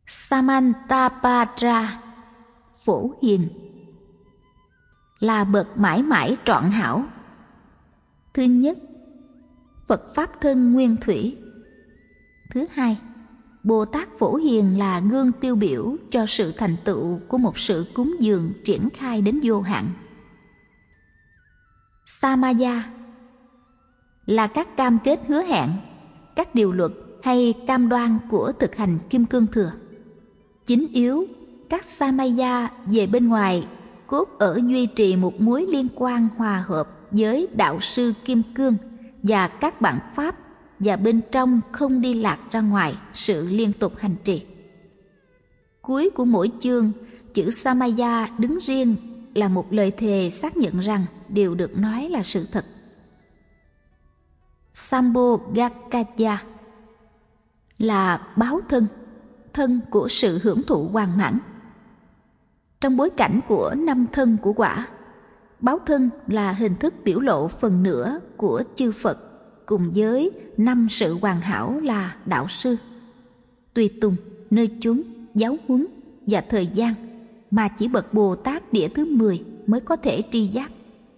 Samantabhadra, Phổ Hiền, là bậc mãi mãi trọn hảo. Thứ nhất, Phật Pháp thân nguyên thủy. Thứ hai, Bồ Tát Phổ Hiền là gương tiêu biểu cho sự thành tựu của một sự cúng dường triển khai đến vô hạn. Samaya là các cam kết hứa hẹn, các điều luật hay cam đoan của thực hành Kim Cương Thừa. Chính yếu, các Samaya về bên ngoài cốt ở duy trì một mối liên quan hòa hợp với đạo sư Kim Cương và các bản pháp, và bên trong không đi lạc ra ngoài sự liên tục hành trì. Cuối của mỗi chương, chữ Samaya đứng riêng là một lời thề xác nhận rằng điều được nói là sự thật. Sambhogakaya là báo thân, thân của sự hưởng thụ hoàn mãn. Trong bối cảnh của 5 thân của quả, báo thân là hình thức biểu lộ phần nửa của chư Phật cùng với 5 sự hoàn hảo là đạo sư, tùy tùng, nơi chốn, giáo huấn và thời gian mà chỉ bậc Bồ Tát đĩa thứ 10 mới có thể tri giác.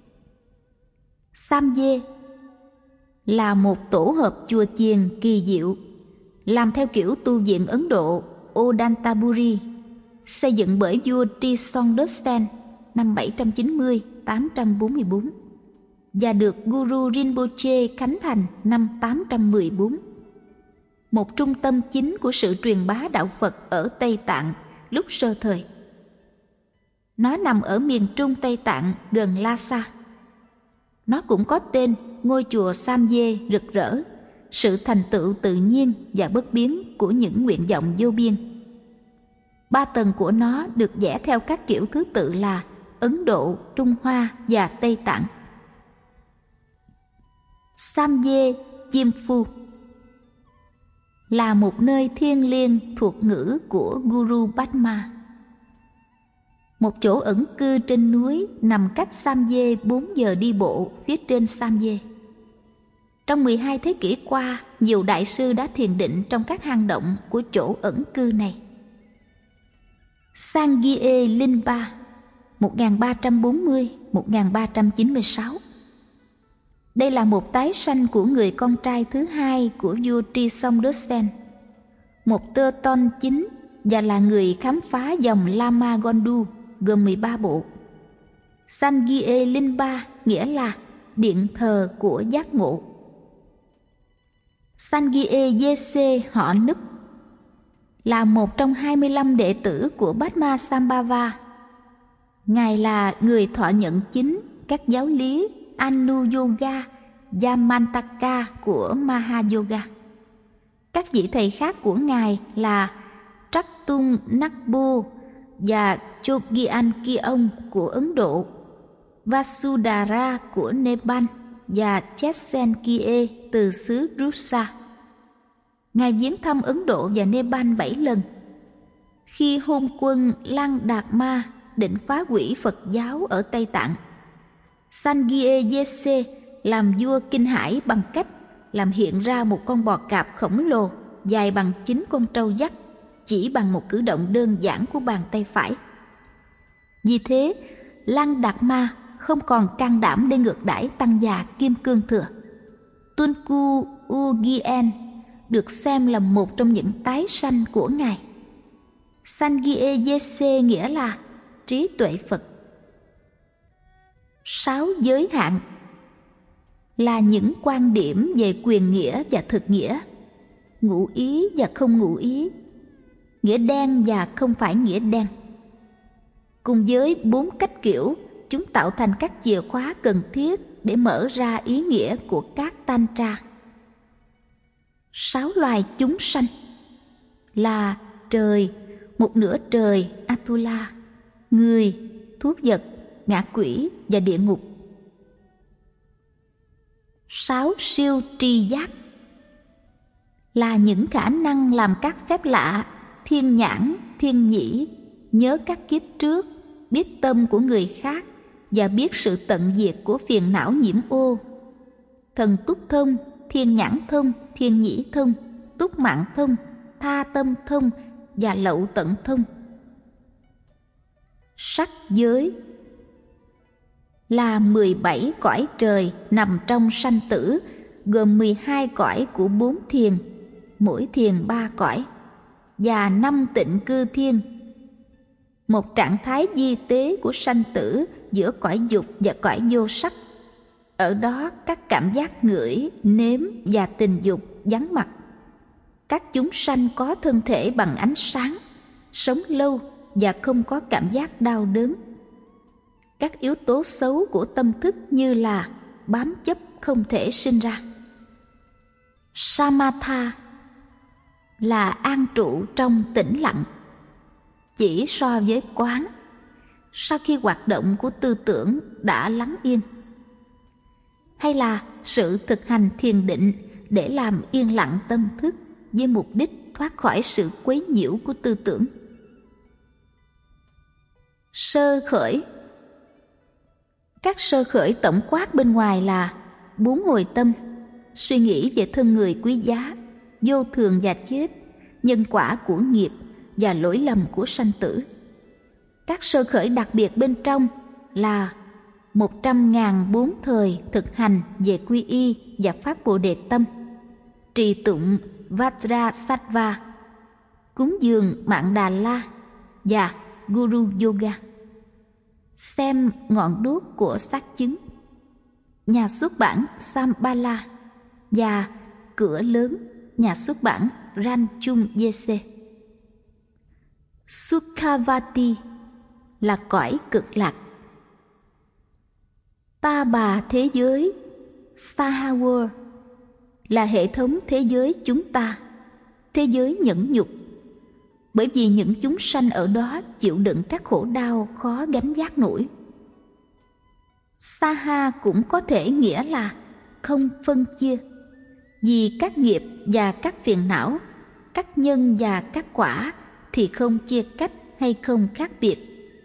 Samye là một tổ hợp chùa chiền kỳ diệu, làm theo kiểu tu viện Ấn Độ Odantaburi, xây dựng bởi vua Trisongdotsen năm 790-844 và được Guru Rinpoche khánh thành năm 814. Một trung tâm chính của sự truyền bá đạo Phật ở Tây Tạng lúc sơ thời. Nó nằm ở miền trung Tây Tạng gần Lhasa. Nó cũng có tên ngôi chùa Samye rực rỡ, sự thành tựu tự nhiên và bất biến của những nguyện vọng vô biên. 3 tầng của nó được vẽ theo các kiểu thứ tự là Ấn Độ, Trung Hoa và Tây Tạng. Samye Chimphu là một nơi thiêng liêng thuộc ngữ của Guru Padma. Một chỗ ẩn cư trên núi nằm cách Samye 4 giờ đi bộ phía trên Samye. Trong 12 thế kỷ qua, nhiều đại sư đã thiền định trong các hang động của chỗ ẩn cư này. Sangye Linpa 1340-1396. Đây là một tái sanh của người con trai thứ hai của vua Trisongdotsen, một tơ ton chính và là người khám phá dòng Lama Gondu gồm 13 bộ. Sangye Linpa nghĩa là điện thờ của giác ngộ. Sangye Yese họ Núp là một trong 25 đệ tử của Padmasambhava. Ngài là người thọ nhận chính các giáo lý Anu Yoga, Yamantaka của Mahayoga. Các vị thầy khác của Ngài là Traktung Nakbo và Chogyan Kiong của Ấn Độ, Vasudhara của Nepal và Chessen Kie từ xứ Rusa. Ngài viếng thăm Ấn Độ và Nepal 7 lần. Khi hôn quân Lăng Đạt Ma định phá hủy Phật giáo ở Tây Tạng, Sangye Yese làm vua kinh hãi bằng cách làm hiện ra một con bò cạp khổng lồ dài bằng 9 con trâu dắt, chỉ bằng một cử động đơn giản của bàn tay phải. Vì thế, Lăng Đạt Ma không còn can đảm để ngược đãi tăng già Kim Cương Thừa. Tunku Ugien được xem là một trong những tái sanh của Ngài. Sangye Yese nghĩa là trí tuệ Phật. 6 giới hạn là những quan điểm về quyền nghĩa và thực nghĩa, ngụ ý và không ngụ ý, nghĩa đen và không phải nghĩa đen. Cùng với 4 cách kiểu, chúng tạo thành các chìa khóa cần thiết để mở ra ý nghĩa của các tantra. 6 loài chúng sanh là trời, một nửa trời Atula, người, thú vật, ngạ quỷ và địa ngục. 6 siêu tri giác là những khả năng làm các phép lạ, thiên nhãn, thiên nhĩ, nhớ các kiếp trước, biết tâm của người khác và biết sự tận diệt của phiền não nhiễm ô. Thần túc thông, thiên nhãn thông, thiên nhĩ thông, túc mạng thông, tha tâm thông, và lậu tận thông. Sắc giới là 17 cõi trời nằm trong sanh tử, gồm 12 cõi của 4 thiền, mỗi thiền 3 cõi, và 5 tịnh cư thiên. Một trạng thái di tế của sanh tử giữa cõi dục và cõi vô sắc. Ở đó các cảm giác ngửi, nếm và tình dục vắng mặt. Các chúng sanh có thân thể bằng ánh sáng, sống lâu và không có cảm giác đau đớn. Các yếu tố xấu của tâm thức như là bám chấp không thể sinh ra. Samatha là an trụ trong tĩnh lặng. Chỉ so với quán, sau khi hoạt động của tư tưởng đã lắng yên, hay là sự thực hành thiền định để làm yên lặng tâm thức với mục đích thoát khỏi sự quấy nhiễu của tư tưởng. Sơ khởi. Các sơ khởi tổng quát bên ngoài là 4 hồi tâm, suy nghĩ về thân người quý giá, vô thường và chết, nhân quả của nghiệp và lỗi lầm của sanh tử. Các sơ khởi đặc biệt bên trong là 100.000 4 thời thực hành về quy y và pháp Bồ Đề tâm, trì tụng Vajrasattva, cúng dường Mạn Đà La và Guru Yoga, xem ngọn đuốc của xác chứng, nhà xuất bản Shambhala và cửa lớn, nhà xuất bản Ranchung Yese. Sukhavati là cõi cực lạc. Ta bà thế giới Sahawa là hệ thống thế giới chúng ta, thế giới nhẫn nhục, bởi vì những chúng sanh ở đó chịu đựng các khổ đau khó gánh vác nổi. Saha cũng có thể nghĩa là không phân chia, vì các nghiệp và các phiền não, các nhân và các quả thì không chia cách hay không khác biệt.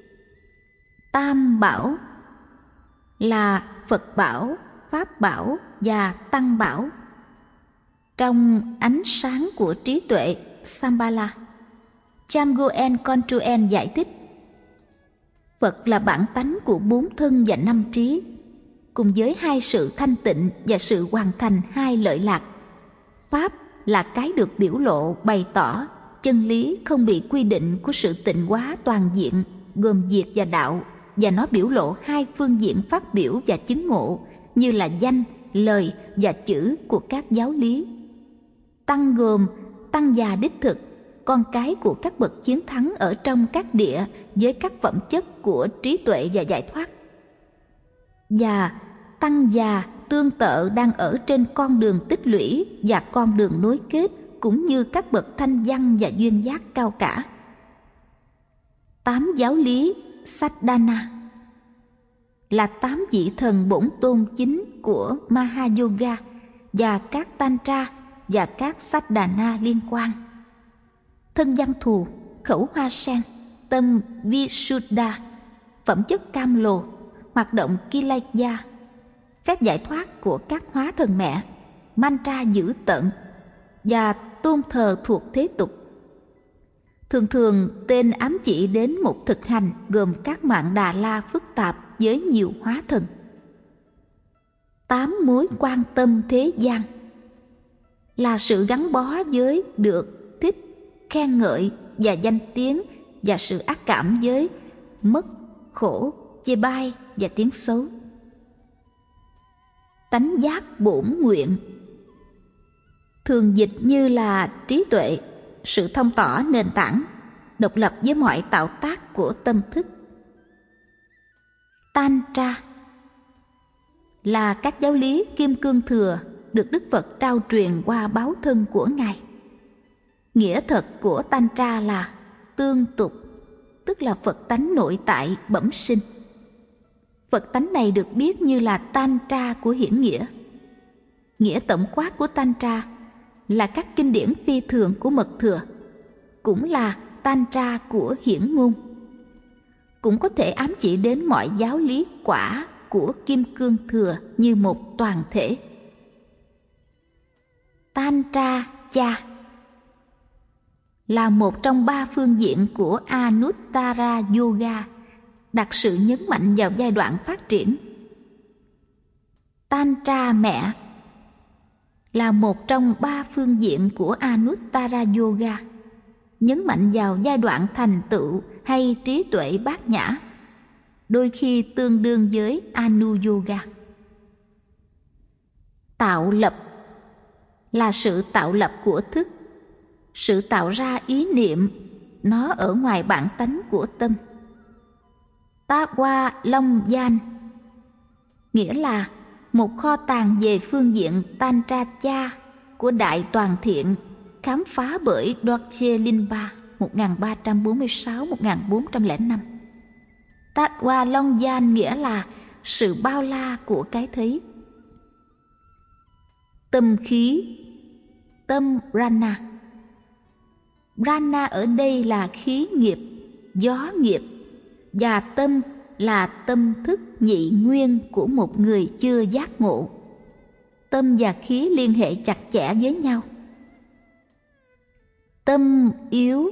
Tam bảo là Phật bảo, Pháp bảo và Tăng bảo. Trong ánh sáng của trí tuệ Shambhala, Chamgoen Kontuen giải thích: Phật là bản tánh của 4 thân và 5 trí, cùng với 2 sự thanh tịnh và sự hoàn thành 2 lợi lạc. Pháp là cái được biểu lộ, bày tỏ chân lý không bị quy định của sự tịnh hóa toàn diện, gồm diệt và đạo, và nó biểu lộ 2 phương diện phát biểu và chứng ngộ như là danh, lời và chữ của các giáo lý. Tăng gồm tăng già đích thực, con cái của các bậc chiến thắng ở trong các địa với các phẩm chất của trí tuệ và giải thoát. Và tăng già tương tự đang ở trên con đường tích lũy và con đường nối kết, cũng như các bậc thanh văn và duyên giác cao cả. 8 giáo lý Sadhana là 8 vị thần bổn tôn chính của Mahayoga và các Tantra và các Sadhana liên quan. Thân văn thù, khẩu hoa sen, tâm Visuddha, phẩm chất cam lồ, hoạt động Kilaya, phép giải thoát của các hóa thần mẹ, mantra dữ tợn và tôn thờ thuộc thế tục. Thường thường tên ám chỉ đến một thực hành gồm các Mạn Đà La phức tạp với nhiều hóa thần. 8 mối quan tâm thế gian là sự gắn bó với được, thích, khen ngợi và danh tiếng, và sự ác cảm với mất, khổ, chê bai và tiếng xấu. Tánh giác bổn nguyện thường dịch như là trí tuệ, sự thông tỏ nền tảng, độc lập với mọi tạo tác của tâm thức. Tantra là các giáo lý Kim Cương Thừa được Đức Phật trao truyền qua báo thân của Ngài. Nghĩa thật của Tantra là tương tục, tức là Phật tánh nội tại bẩm sinh. Phật tánh này được biết như là Tantra của hiển nghĩa. Nghĩa tổng quát của Tantra là các kinh điển phi thường của Mật Thừa, cũng là Tantra của hiển ngôn. Cũng có thể ám chỉ đến mọi giáo lý quả của Kim Cương Thừa như một toàn thể. Tantra cha là một trong 3 phương diện của Anuttara Yoga, đặt sự nhấn mạnh vào giai đoạn phát triển. Tantra mẹ là một trong 3 phương diện của Anuttara Yoga, nhấn mạnh vào giai đoạn thành tựu hay trí tuệ bát nhã, đôi khi tương đương với Anu Yoga. Tạo lập là sự tạo lập của thức, sự tạo ra ý niệm, nó ở ngoài bản tánh của tâm. Tawa Long Gian nghĩa là một kho tàng về phương diện Tantra Cha của Đại Toàn Thiện, khám phá bởi Dorje Linpa 1346-1405. Tawa Long Gian nghĩa là sự bao la của cái thấy. Tâm khí, tâm Prana. Prana ở đây là khí nghiệp, gió nghiệp, và tâm là tâm thức nhị nguyên của một người chưa giác ngộ. Tâm và khí liên hệ chặt chẽ với nhau. Tâm yếu.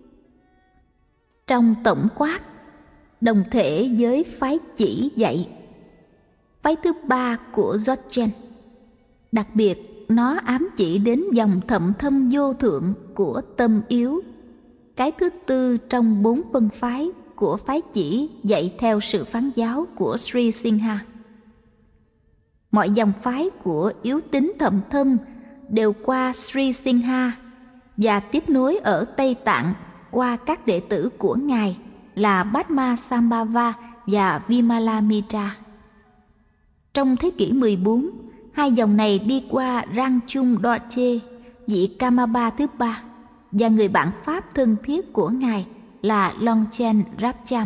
Trong tổng quát, đồng thể với phái chỉ dạy, phái thứ 3 của Dzogchen. Đặc biệt, nó ám chỉ đến dòng thậm thâm vô thượng của tâm yếu, cái thứ 4 trong 4 phân phái của phái chỉ dạy theo sự phán giáo của Sri Singha. Mọi dòng phái của yếu tính thậm thâm đều qua Sri Singha và tiếp nối ở Tây Tạng qua các đệ tử của Ngài là Padmasambhava và Vimalamitra. Trong thế kỷ 14, 2 dòng này đi qua Rangchung Dorje, vị Kamaba thứ 3, và người bạn Pháp thân thiết của Ngài là Longchen Rabcham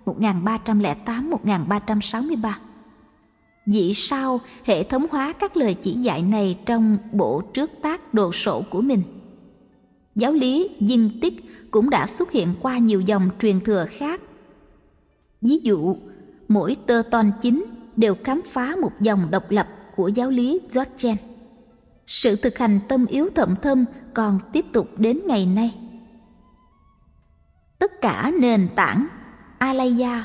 1308-1363. Vị sau hệ thống hóa các lời chỉ dạy này trong bộ trước tác đồ sộ của mình. Giáo lý Dinh Tích cũng đã xuất hiện qua nhiều dòng truyền thừa khác. Ví dụ, mỗi tơ ton chính đều khám phá một dòng độc lập của giáo lý Dzogchen. Sự thực hành tâm yếu thậm thâm còn tiếp tục đến ngày nay. Tất cả nền tảng Alaya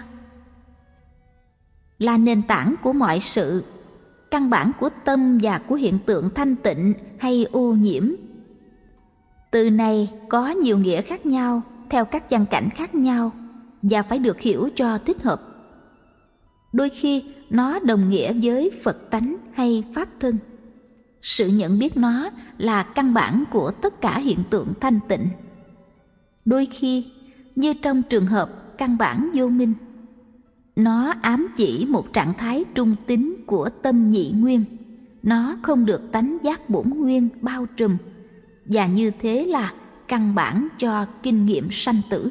là nền tảng của mọi sự, căn bản của tâm và của hiện tượng thanh tịnh hay ô nhiễm. Từ này có nhiều nghĩa khác nhau theo các văn cảnh khác nhau và phải được hiểu cho thích hợp. Đôi khi nó đồng nghĩa với Phật tánh hay Pháp thân. Sự nhận biết nó là căn bản của tất cả hiện tượng thanh tịnh. Đôi khi, như trong trường hợp căn bản vô minh, nó ám chỉ một trạng thái trung tín của tâm nhị nguyên. Nó không được tánh giác bổn nguyên bao trùm, và như thế là căn bản cho kinh nghiệm sanh tử.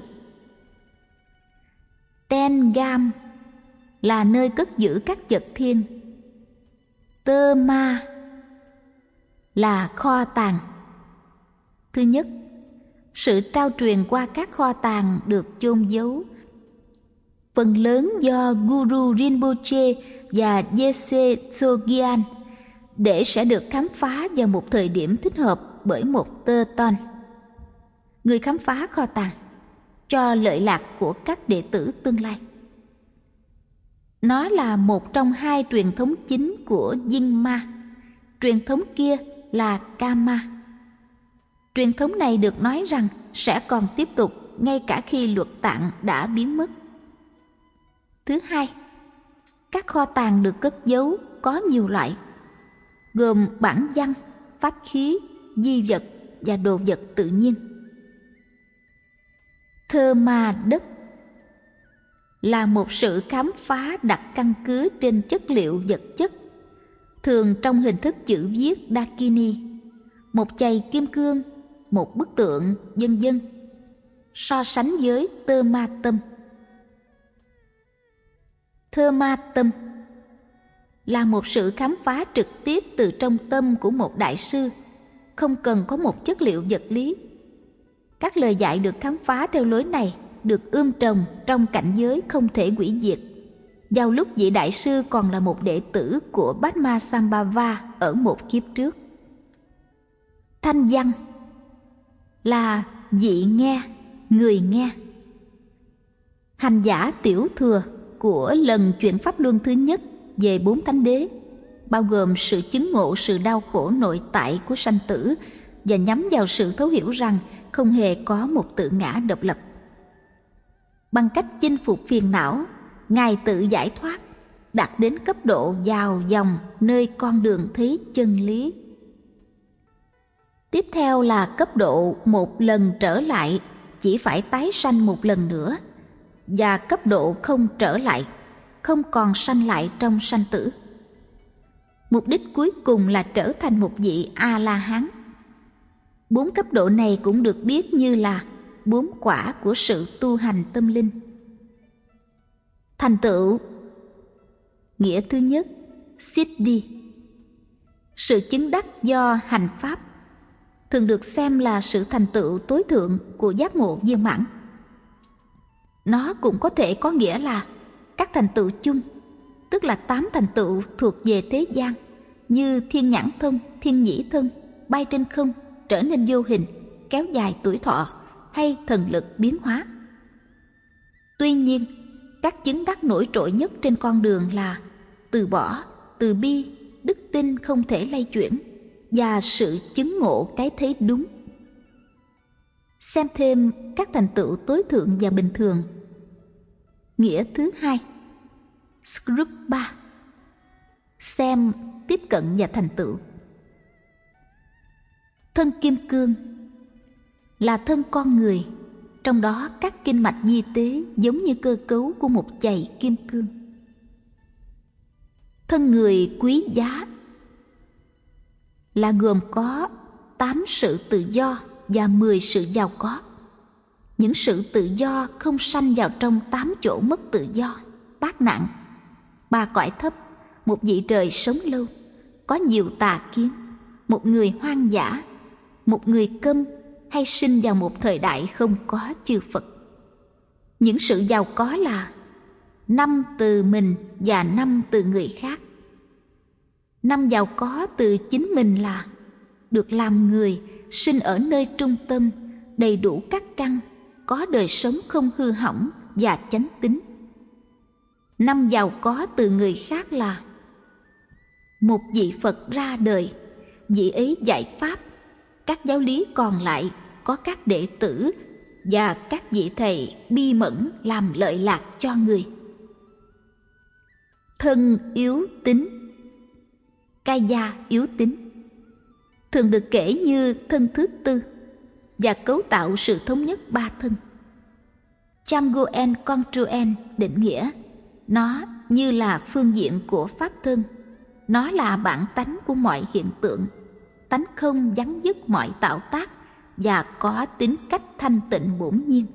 Ten Gam là nơi cất giữ các vật thiên. Tơ Ma là kho tàng. Thứ nhất, sự trao truyền qua các kho tàng được chôn giấu, phần lớn do Guru Rinpoche và Yese Tsogyen, để sẽ được khám phá vào một thời điểm thích hợp bởi một tơ ton. Người khám phá kho tàng cho lợi lạc của các đệ tử tương lai. Nó là một trong 2 truyền thống chính của Dinh Ma. Truyền thống kia là Kama. Truyền thống này được nói rằng sẽ còn tiếp tục ngay cả khi luật tạng đã biến mất. Thứ hai, các kho tàng được cất giấu có nhiều loại, gồm bản văn, pháp khí, di vật và đồ vật tự nhiên. Thơ ma đất là một sự khám phá đặt căn cứ trên chất liệu vật chất, thường trong hình thức chữ viết Dakini, một chày kim cương, một bức tượng, vân vân, so sánh với tơ ma tâm. Thơ ma tâm là một sự khám phá trực tiếp từ trong tâm của một đại sư, không cần có một chất liệu vật lý. Các lời dạy được khám phá theo lối này được trồng trong cảnh giới không thể hủy diệt, vào lúc vị đại sư còn là một đệ tử của Padmasambhava ở một kiếp trước. Thanh văn là vị nghe, người nghe. Hành giả tiểu thừa của lần chuyển pháp luân thứ nhất về 4 thánh đế bao gồm sự chứng ngộ sự đau khổ nội tại của sanh tử và nhắm vào sự thấu hiểu rằng không hề có một tự ngã độc lập. Bằng cách chinh phục phiền não, Ngài tự giải thoát, đạt đến cấp độ vào dòng nơi con đường thấy chân lý. Tiếp theo là cấp độ một lần trở lại, chỉ phải tái sanh một lần nữa, và cấp độ không trở lại, không còn sanh lại trong sanh tử. Mục đích cuối cùng là trở thành một vị A-la-hán. 4 cấp độ này cũng được biết như là 4 quả của sự tu hành tâm linh. Thành tựu nghĩa thứ nhất, Siddhi, sự chứng đắc do hành pháp, thường được xem là sự thành tựu tối thượng của giác ngộ viên mãn. Nó cũng có thể có nghĩa là các thành tựu chung, tức là 8 thành tựu thuộc về thế gian, như thiên nhãn thông, thiên nhĩ thông, bay trên không, trở nên vô hình, kéo dài tuổi thọ, hay thần lực biến hóa. Tuy nhiên, các chứng đắc nổi trội nhất trên con đường là từ bỏ, từ bi, đức tin không thể lay chuyển, và sự chứng ngộ cái thấy đúng. Xem thêm các thành tựu tối thượng và bình thường. Nghĩa thứ hai, Skrupa, xem, tiếp cận và thành tựu. Thân kim cương là thân con người, trong đó các kinh mạch di tế giống như cơ cấu của một chày kim cương. Thân người quý giá là gồm có 8 sự tự do và 10 sự giàu có. Những sự tự do không sanh vào trong 8 chỗ mất tự do, bát nạn, 3 cõi thấp, một vị trời sống lâu, có nhiều tà kiến, một người hoang dã, một người câm, hay sinh vào một thời đại không có chư Phật. Những sự giàu có là 5 từ mình và 5 từ người khác. 5 giàu có từ chính mình là được làm người, sinh ở nơi trung tâm, đầy đủ các căn, có đời sống không hư hỏng và chánh tín. 5 giàu có từ người khác là một vị Phật ra đời, vị ấy dạy pháp, các giáo lý còn lại có các đệ tử và các vị thầy bi mẫn làm lợi lạc cho người. Thân yếu tính, Kaya yếu tính, thường được kể như thân thứ tư và cấu tạo sự thống nhất 3 thân. Chamgoen Contruen định nghĩa nó như là phương diện của pháp thân. Nó là bản tánh của mọi hiện tượng, tánh không vắng dứt mọi tạo tác và có tính cách thanh tịnh bổn nhiên.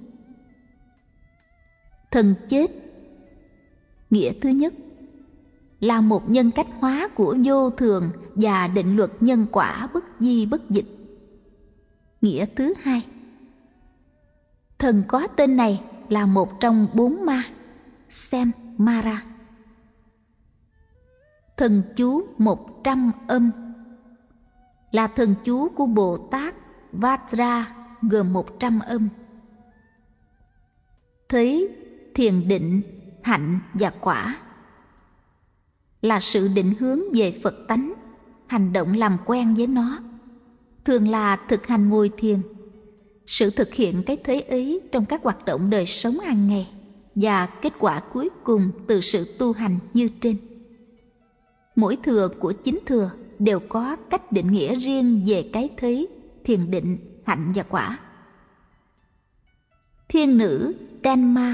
Thần chết, nghĩa thứ nhất, là một nhân cách hóa của vô thường và định luật nhân quả bất di bất dịch. Nghĩa thứ hai, thần có tên này là một trong 4 ma, xem Mara. Thần chú 100 âm là thần chú của Bồ Tát Vajra, gồm 100 âm. Thấy, thiền định, hạnh và quả là sự định hướng về Phật tánh, hành động làm quen với nó, thường là thực hành ngồi thiền. Sự thực hiện cái thế ấy trong các hoạt động đời sống hàng ngày và kết quả cuối cùng từ sự tu hành như trên. Mỗi thừa của 9 thừa đều có cách định nghĩa riêng về cái thế, thiền định, hạnh và quả. Thiên nữ Tenma,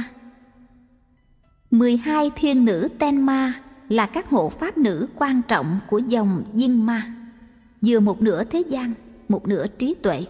12 thiên nữ Tenma là các hộ pháp nữ quan trọng của dòng Viên Ma, vừa một nửa thế gian, một nửa trí tuệ.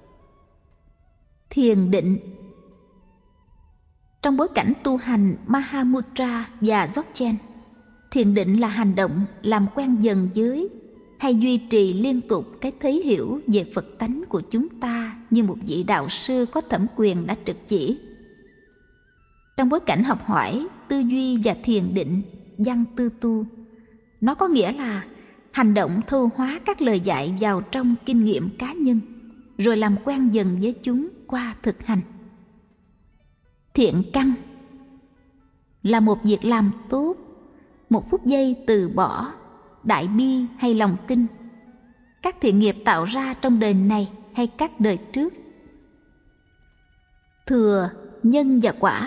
Thiền định, trong bối cảnh tu hành Mahamudra và Dzogchen, thiền định là hành động làm quen dần với hay duy trì liên tục cái thấy hiểu về Phật tánh của chúng ta như một vị đạo sư có thẩm quyền đã trực chỉ. Trong bối cảnh học hỏi, tư duy và thiền định, văn tư tu, nó có nghĩa là hành động thâu hóa các lời dạy vào trong kinh nghiệm cá nhân, rồi làm quen dần với chúng qua thực hành. Thiện căn là một việc làm tốt, một phút giây từ bỏ, đại bi hay lòng tin, các thiện nghiệp tạo ra trong đời này hay các đời trước. Thừa, nhân và quả.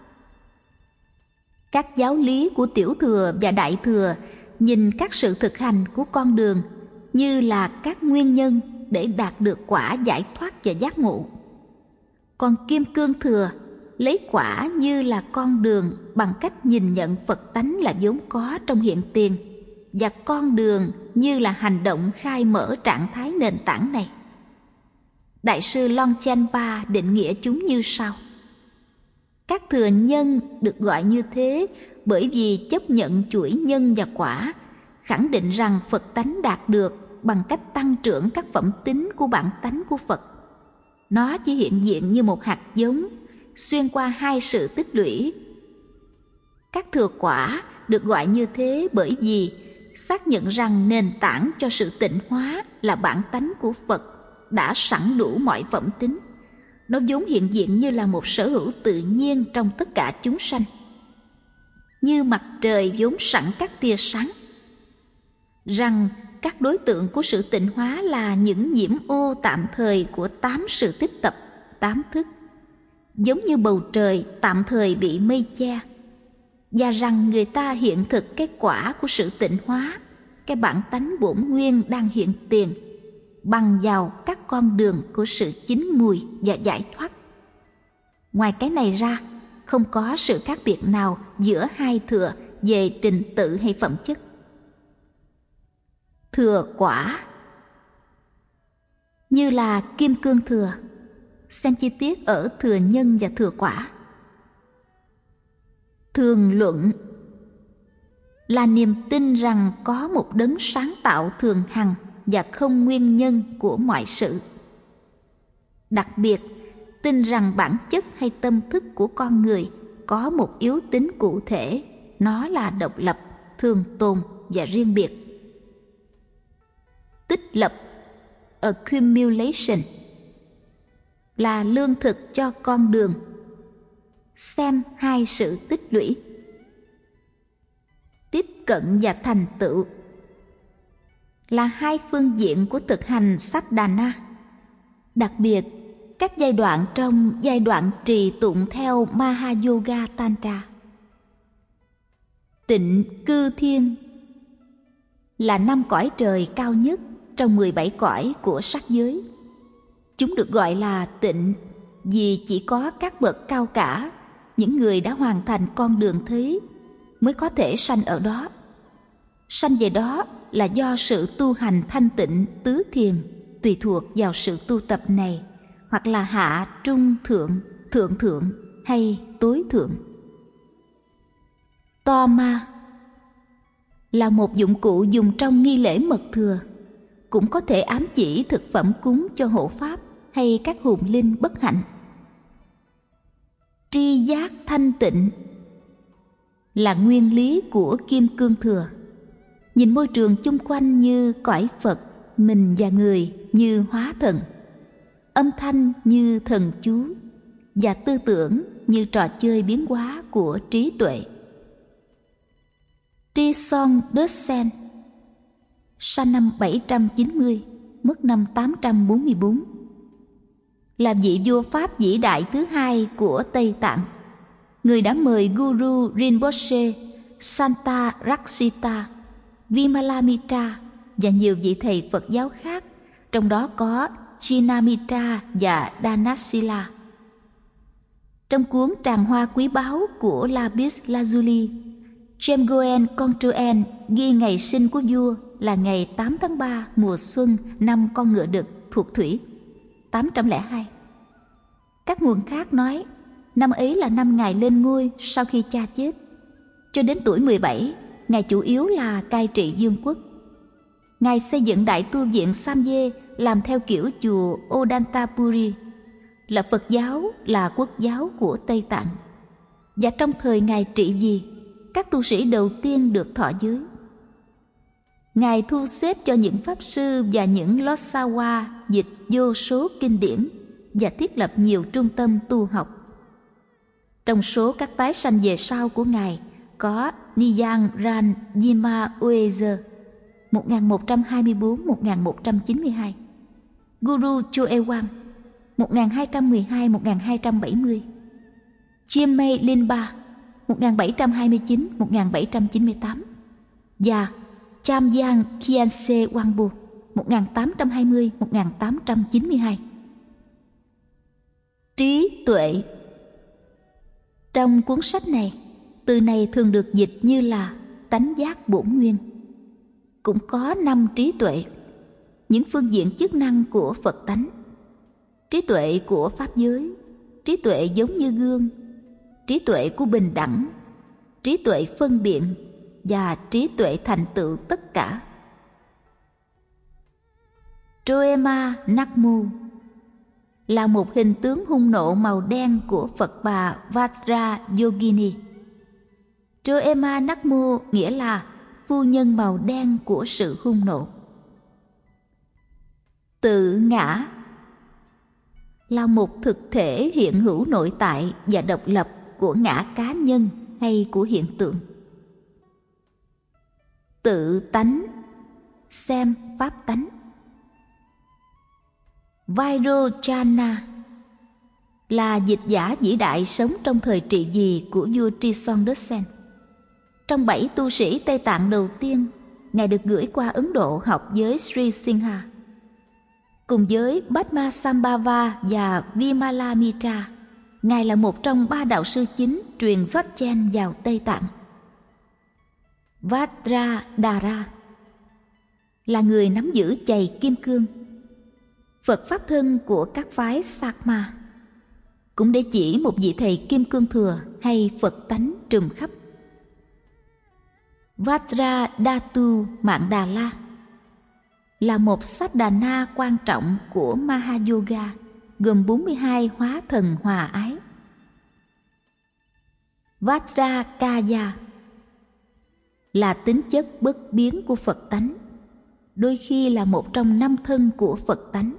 Các giáo lý của tiểu thừa và đại thừa nhìn các sự thực hành của con đường như là các nguyên nhân để đạt được quả giải thoát và giác ngộ. Còn kim cương thừa lấy quả như là con đường bằng cách nhìn nhận Phật tánh là vốn có trong hiện tiền, và con đường như là hành động khai mở trạng thái nền tảng này. Đại sư Longchenpa định nghĩa chúng như sau: các thừa nhân được gọi như thế bởi vì chấp nhận chuỗi nhân và quả, khẳng định rằng Phật tánh đạt được bằng cách tăng trưởng các phẩm tính của bản tánh của Phật. Nó chỉ hiện diện như một hạt giống xuyên qua hai sự tích lũy. Các thừa quả được gọi như thế bởi vì xác nhận rằng nền tảng cho sự tịnh hóa là bản tánh của Phật đã sẵn đủ mọi phẩm tính. Nó vốn hiện diện như là một sở hữu tự nhiên trong tất cả chúng sanh, như mặt trời vốn sẵn các tia sáng. Rằng các đối tượng của sự tịnh hóa là những nhiễm ô tạm thời của 8 sự tích tập, 8 thức, giống như bầu trời tạm thời bị mây che, và rằng người ta hiện thực cái quả của sự tịnh hóa, cái bản tánh bổn nguyên đang hiện tiền, bằng vào các con đường của sự chín mùi và giải thoát. Ngoài cái này ra, không có sự khác biệt nào giữa hai thừa về trình tự hay phẩm chất. Thừa quả như là kim cương thừa. Xem chi tiết ở thừa nhân và thừa quả. Thường luận là niềm tin rằng có một đấng sáng tạo thường hằng và không nguyên nhân của mọi sự. Đặc biệt, tin rằng bản chất hay tâm thức của con người có một yếu tính cụ thể, nó là độc lập, thường tồn và riêng biệt. Tích lập, accumulation, là lương thực cho con đường. Xem hai sự tích lũy. Tiếp cận và thành tựu là hai phương diện của thực hành Sadhana. Đặc biệt, các giai đoạn trong giai đoạn trì tụng theo Mahayoga Tantra. Tịnh cư thiên là 5 cõi trời cao nhất trong 17 cõi của sắc giới. Chúng được gọi là tịnh vì chỉ có các bậc cao cả, những người đã hoàn thành con đường thế, mới có thể sanh ở đó. Sanh về đó là do sự tu hành thanh tịnh tứ thiền, tùy thuộc vào sự tu tập này, hoặc là hạ, trung, thượng, thượng thượng hay tối thượng. Toma là một dụng cụ dùng trong nghi lễ mật thừa, cũng có thể ám chỉ thực phẩm cúng cho hộ pháp hay các hồn linh bất hạnh. Tri giác thanh tịnh là nguyên lý của kim cương thừa. Nhìn môi trường chung quanh như cõi Phật, mình và người như hóa thần, âm thanh như thần chú, và tư tưởng như trò chơi biến hóa của trí tuệ. Trison Desen sinh năm 790, mất năm 844, là vị vua Pháp vĩ đại thứ hai của Tây Tạng, người đã mời Guru Rinpoche, Santa Raksita, Vimalamitra và nhiều vị thầy Phật giáo khác, trong đó có Chinamitra và Dhanasila. Trong cuốn Tràng hoa quý báu của Lapis Lazuli, Jamgoen Contruen ghi ngày sinh của vua là ngày 8 tháng 3 mùa xuân năm con ngựa đực thuộc thủy, 802. Các nguồn khác nói năm ấy là năm Ngài lên ngôi sau khi cha chết. Cho đến tuổi 17, Ngài chủ yếu là cai trị vương quốc. Ngài xây dựng đại tu viện Samye làm theo kiểu chùa Odantapuri, là Phật giáo, là quốc giáo của Tây Tạng. Và trong thời Ngài trị vì, các tu sĩ đầu tiên được thọ giới. Ngài thu xếp cho những pháp sư và những Lossawa dịch vô số kinh điển và thiết lập nhiều trung tâm tu học. Trong số các tái sanh về sau của Ngài có Niyang Ran Yima Uezer 1124-1192, Guru Choewang 1212-1270, Chiemei Linpa 1729-1798 và Chamyang Khyentse Wangpo 1820-1892. Trí tuệ. Trong cuốn sách này, từ này thường được dịch như là tánh giác bổn nguyên. Cũng có 5 trí tuệ, những phương diện chức năng của Phật tánh: trí tuệ của pháp giới, trí tuệ giống như gương, trí tuệ của bình đẳng, trí tuệ phân biện và trí tuệ thành tựu tất cả. Troema Nakmu là một hình tướng hung nộ màu đen của Phật bà Vajrayogini. Troema Nakmu nghĩa là phu nhân màu đen của sự hung nộ. Tự ngã là một thực thể hiện hữu nội tại và độc lập của ngã cá nhân hay của hiện tượng. Tự tánh, xem pháp tánh. Vairochana là dịch giả vĩ đại sống trong thời trị vì của vua Trisongdesen. Trong 7 tu sĩ Tây Tạng đầu tiên, Ngài được gửi qua Ấn Độ học với Sri Singha. Cùng với Padmasambhava và Vimalamitra, Ngài là một trong 3 đạo sư chính truyền Dzogchen vào Tây Tạng. Vajradhara là người nắm giữ chày kim cương, Phật pháp thân của các phái Sakma, cũng để chỉ một vị thầy kim cương thừa hay Phật tánh trùm khắp. Vajradhatu Mạng Đà La là một Sadhana quan trọng của Mahayoga, gồm 42 hóa thần hòa ái. Vajrakaya là tính chất bất biến của Phật tánh, đôi khi là một trong 5 thân của Phật tánh.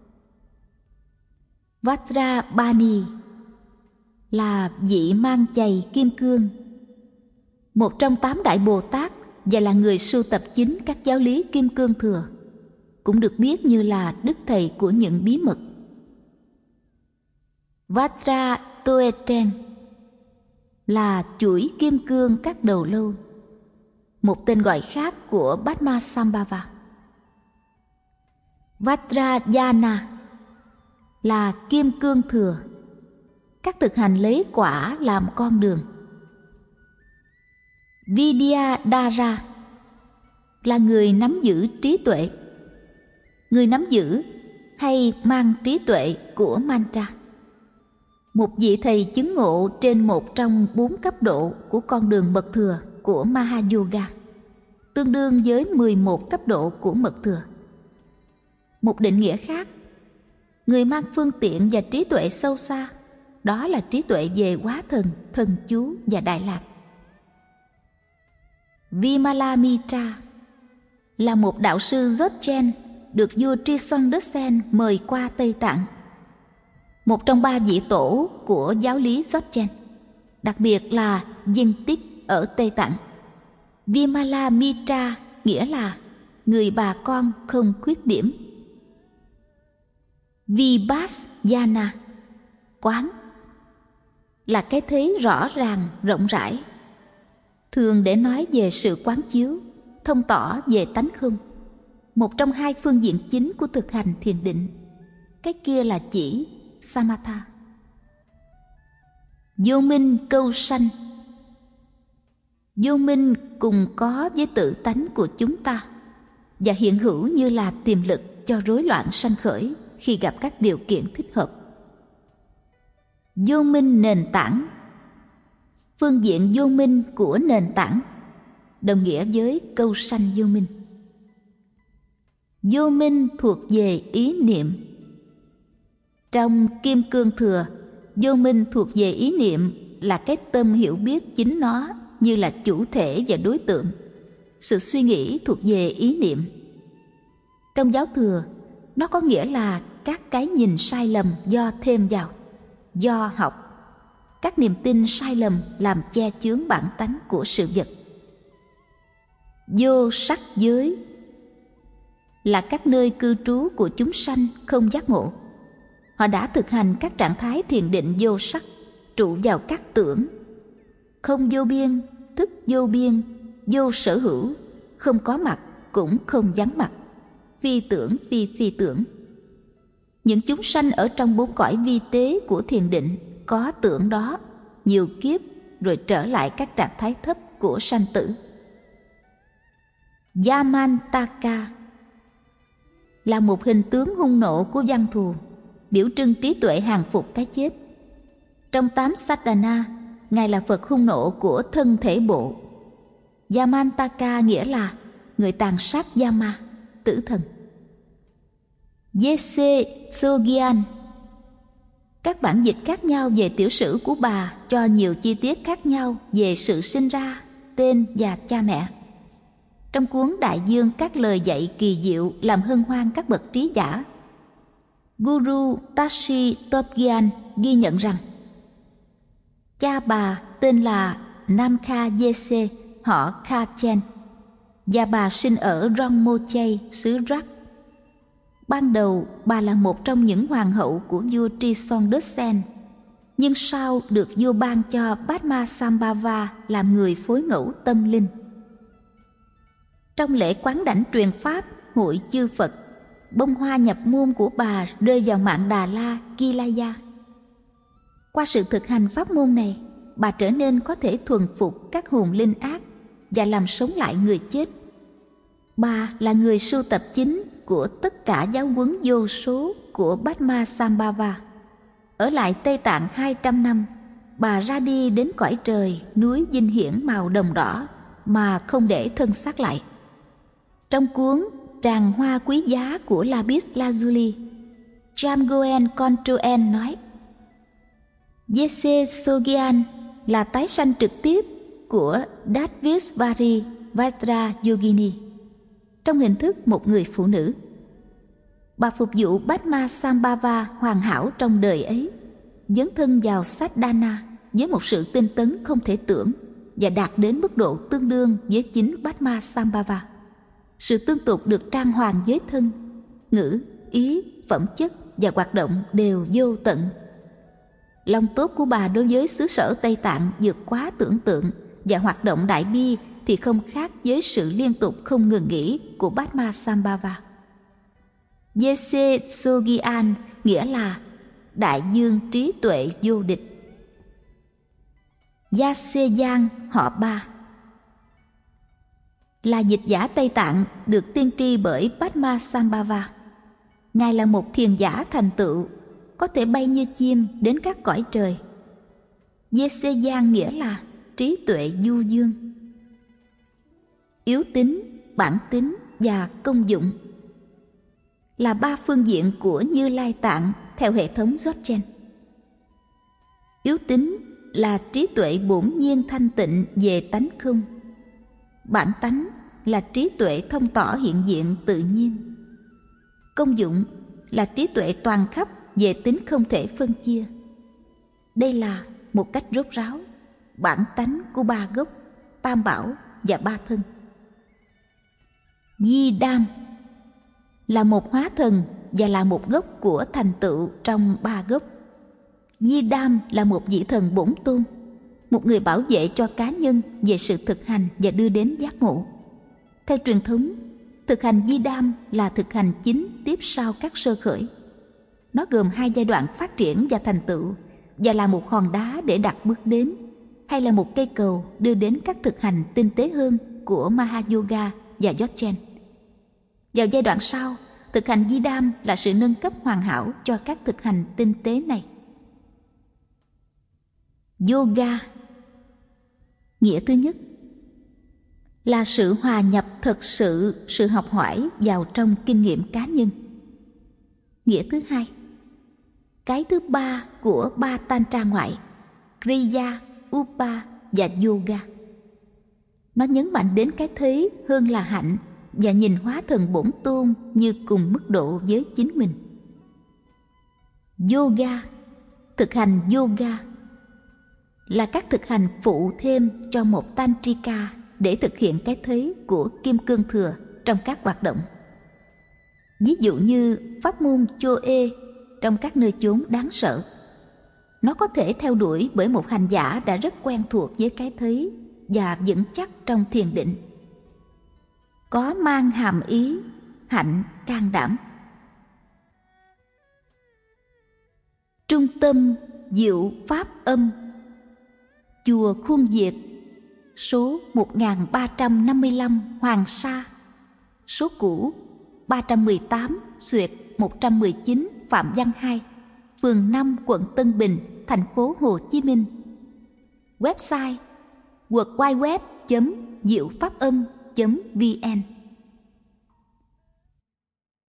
Vajrabani là vị mang chày kim cương, một trong 8 đại Bồ Tát và là người sưu tập chính các giáo lý kim cương thừa, cũng được biết như là đức thầy của những bí mật. Vajratoeten là chuỗi kim cương các đầu lâu, một tên gọi khác của Padmasambhava. Vajrayana là kim cương thừa, các thực hành lấy quả làm con đường. Vidyadhara là người nắm giữ trí tuệ, người nắm giữ hay mang trí tuệ của mantra, một vị thầy chứng ngộ trên một trong 4 cấp độ của con đường mật thừa của Mahayoga, tương đương với 11 cấp độ của mật thừa. Một định nghĩa khác, người mang phương tiện và trí tuệ sâu xa, đó là trí tuệ về hóa thần, thần chú và Đại Lạc. Vimalamitra là một đạo sư Dzogchen được vua Trisongdesen mời qua Tây Tạng, một trong 3 vị tổ của giáo lý Dzogchen, đặc biệt là Viên Tích ở Tây Tạng. Vimalamitra nghĩa là người bà con không khuyết điểm. Vipassana quán là cái thấy rõ ràng, rộng rãi, thường để nói về sự quán chiếu, thông tỏ về tánh không, một trong 2 phương diện chính của thực hành thiền định. Cái kia là chỉ Samatha. Vô minh câu sanh. Vô minh cùng có với tự tánh của chúng ta và hiện hữu như là tiềm lực cho rối loạn sanh khởi khi gặp các điều kiện thích hợp. Vô minh nền tảng, phương diện vô minh của nền tảng, đồng nghĩa với câu sanh vô minh. Vô minh thuộc về ý niệm. Trong Kim Cương Thừa, vô minh thuộc về ý niệm là cái tâm hiểu biết chính nó như là chủ thể và đối tượng, sự suy nghĩ thuộc về ý niệm. Trong giáo thừa, nó có nghĩa là các cái nhìn sai lầm do thêm vào, do học. Các niềm tin sai lầm làm che chướng bản tánh của sự vật. Vô sắc giới là các nơi cư trú của chúng sanh không giác ngộ. Họ đã thực hành các trạng thái thiền định vô sắc, trụ vào các tưởng. Không vô biên, thức vô biên, vô sở hữu, không có mặt cũng không vắng mặt, phi tưởng phi phi tưởng. Những chúng sanh ở trong 4 cõi vi tế của thiền định có tưởng đó nhiều kiếp rồi trở lại các trạng thái thấp của sanh tử. Yamantaka là một hình tướng hung nộ của văn thù, biểu trưng trí tuệ hàng phục cái chết. Trong 8 Sadhana, Ngài là Phật hung nộ của thân thể bộ. Yamantaka nghĩa là người tàn sát Yama, tử thần. Yese Sogyan. Các bản dịch khác nhau về tiểu sử của bà cho nhiều chi tiết khác nhau về sự sinh ra, tên và cha mẹ. Trong cuốn Đại Dương các lời dạy kỳ diệu làm hân hoan các bậc trí giả, Guru Tashi Topgyan ghi nhận rằng cha bà tên là Namkha Yese, họ Khachen, và bà sinh ở Rongmochei, xứ Rak. Ban đầu bà là một trong những hoàng hậu của vua Trisongdesen, nhưng sau được vua ban cho Padmasambhava làm người phối ngẫu tâm linh. Trong lễ quán đảnh truyền pháp hội chư Phật, bông hoa nhập môn của bà rơi vào mạng Đà La Kilaya. Qua sự thực hành pháp môn này, bà trở nên có thể thuần phục các hồn linh ác và làm sống lại người chết. Bà là người sưu tập chính của tất cả giáo huấn vô số của Padmasambhava. Ở lại Tây Tạng 200 năm, bà ra đi đến cõi trời núi dinh hiển màu đồng đỏ mà không để thân xác lại. Trong cuốn Tràng hoa quý giá của Lapis Lazuli, Jamgoen Kontruen nói: Yese Sogyan là tái sanh trực tiếp của Dadvisvari Vajrayogini trong hình thức một người phụ nữ. Bà phục vụ Padmasambhava hoàn hảo trong đời ấy, dấn thân vào Sadhana với một sự tinh tấn không thể tưởng và đạt đến mức độ tương đương với chính Padmasambhava. Sự tương tục được trang hoàng với thân, ngữ, ý, phẩm chất và hoạt động đều vô tận. Lòng tốt của bà đối với xứ sở Tây Tạng vượt quá tưởng tượng, và hoạt động đại bi thì không khác với sự liên tục không ngừng nghỉ của Padmasambhava. Yese Sogyan nghĩa là đại dương trí tuệ vô địch. Yaseyan họ Ba là dịch giả Tây Tạng được tiên tri bởi Padmasambhava. Ngài là một thiền giả thành tựu, có thể bay như chim đến các cõi trời. Yeseyan nghĩa là trí tuệ du dương. Yếu tính, bản tính và công dụng là 3 phương diện của Như Lai Tạng theo hệ thống Dzogchen. Yếu tính là trí tuệ bổn nhiên thanh tịnh về tánh không. Bản tánh là trí tuệ thông tỏ hiện diện tự nhiên. Công dụng là trí tuệ toàn khắp về tính không thể phân chia. Đây là một cách rốt ráo bản tánh của 3 gốc, tam bảo và 3 thân. Di Đam là một hóa thần và là một gốc của thành tựu trong 3 gốc. Di Đam là một vị thần bổn tôn, một người bảo vệ cho cá nhân về sự thực hành và đưa đến giác ngộ. Theo truyền thống, thực hành Di Đam là thực hành chính tiếp sau các sơ khởi. Nó gồm 2 giai đoạn phát triển và thành tựu, và là một hòn đá để đặt bước đến, hay là một cây cầu đưa đến các thực hành tinh tế hơn của Mahayoga và Dzogchen. Vào giai đoạn sau, thực hành Di Đam là sự nâng cấp hoàn hảo cho các thực hành tinh tế này. Yoga nghĩa thứ nhất là sự hòa nhập thực sự, sự học hỏi vào trong kinh nghiệm cá nhân. Nghĩa thứ hai, cái thứ 3 của 3 tantra ngoại, Kriya, Upa và Yoga. Nó nhấn mạnh đến cái thấy hơn là hạnh và nhìn hóa thần bổn tôn như cùng mức độ với chính mình. Yoga, thực hành yoga là các thực hành phụ thêm cho một tantrika để thực hiện cái thấy của kim cương thừa trong các hoạt động. Ví dụ như pháp môn Choe trong các nơi chốn đáng sợ. Nó có thể theo đuổi bởi một hành giả đã rất quen thuộc với cái thấy và vững chắc trong thiền định. Có mang hàm ý hạnh can đảm. Trung tâm Diệu Pháp Âm, Chùa Khuôn Việt, số 1355 Hoàng Sa, số cũ 318/119 Phạm Văn Hai, phường 5, quận Tân Bình, thành phố Hồ Chí Minh. Website www.diệu pháp âm.vn.